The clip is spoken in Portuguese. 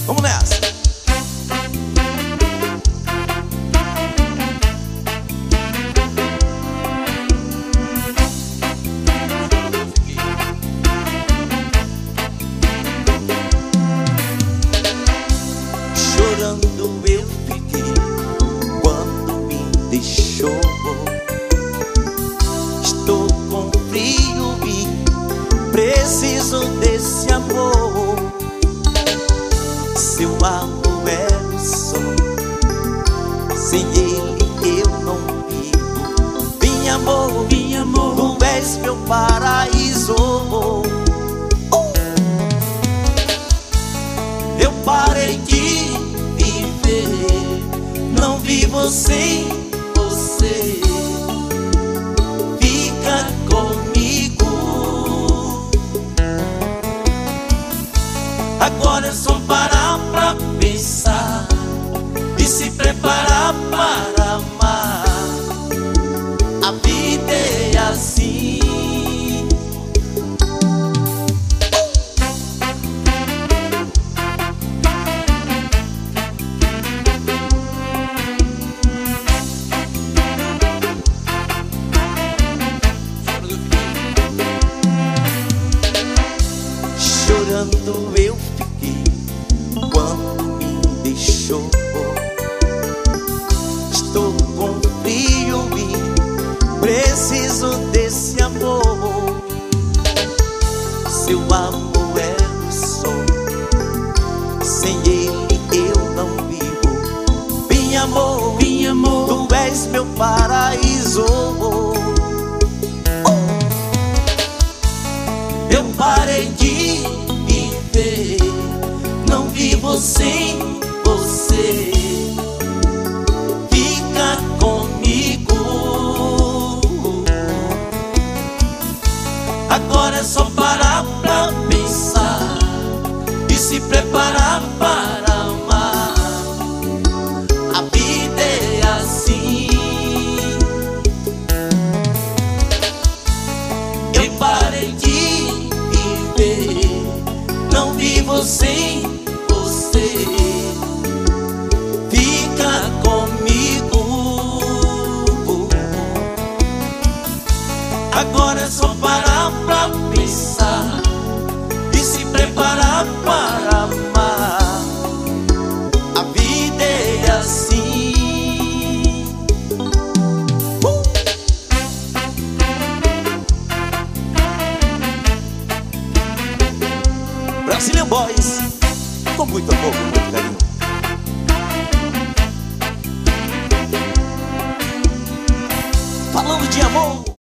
Vamos nessa. Chorando eu fiquei quando me deixou. Estou com frio e preciso desse amor. Seu amor é o sol, sem ele eu não vivo. Minha amor, tu és meu paraíso. Eu parei de viver, não vivo sem você. Fica comigo. Agora é só parar pra pensar e se preparar para amar. A vida é assim. Chorando eu fiquei quando me deixou. Estou com frio e preciso desse amor. Seu amor é o sol, sem ele eu não vivo. Minha amor, tu és meu paraíso. Eu parei de viver, não vivo sem você. Fica comigo. Agora é só parar pra pensar e se preparar para amar. A vida é assim. Eu parei de viver, não vivo sem você. Fica comigo. Agora é só parar pra pensar e se preparar para amar. A vida é assim. Brazilian Boys, com muito amor, com muito carinho. Falando de amor.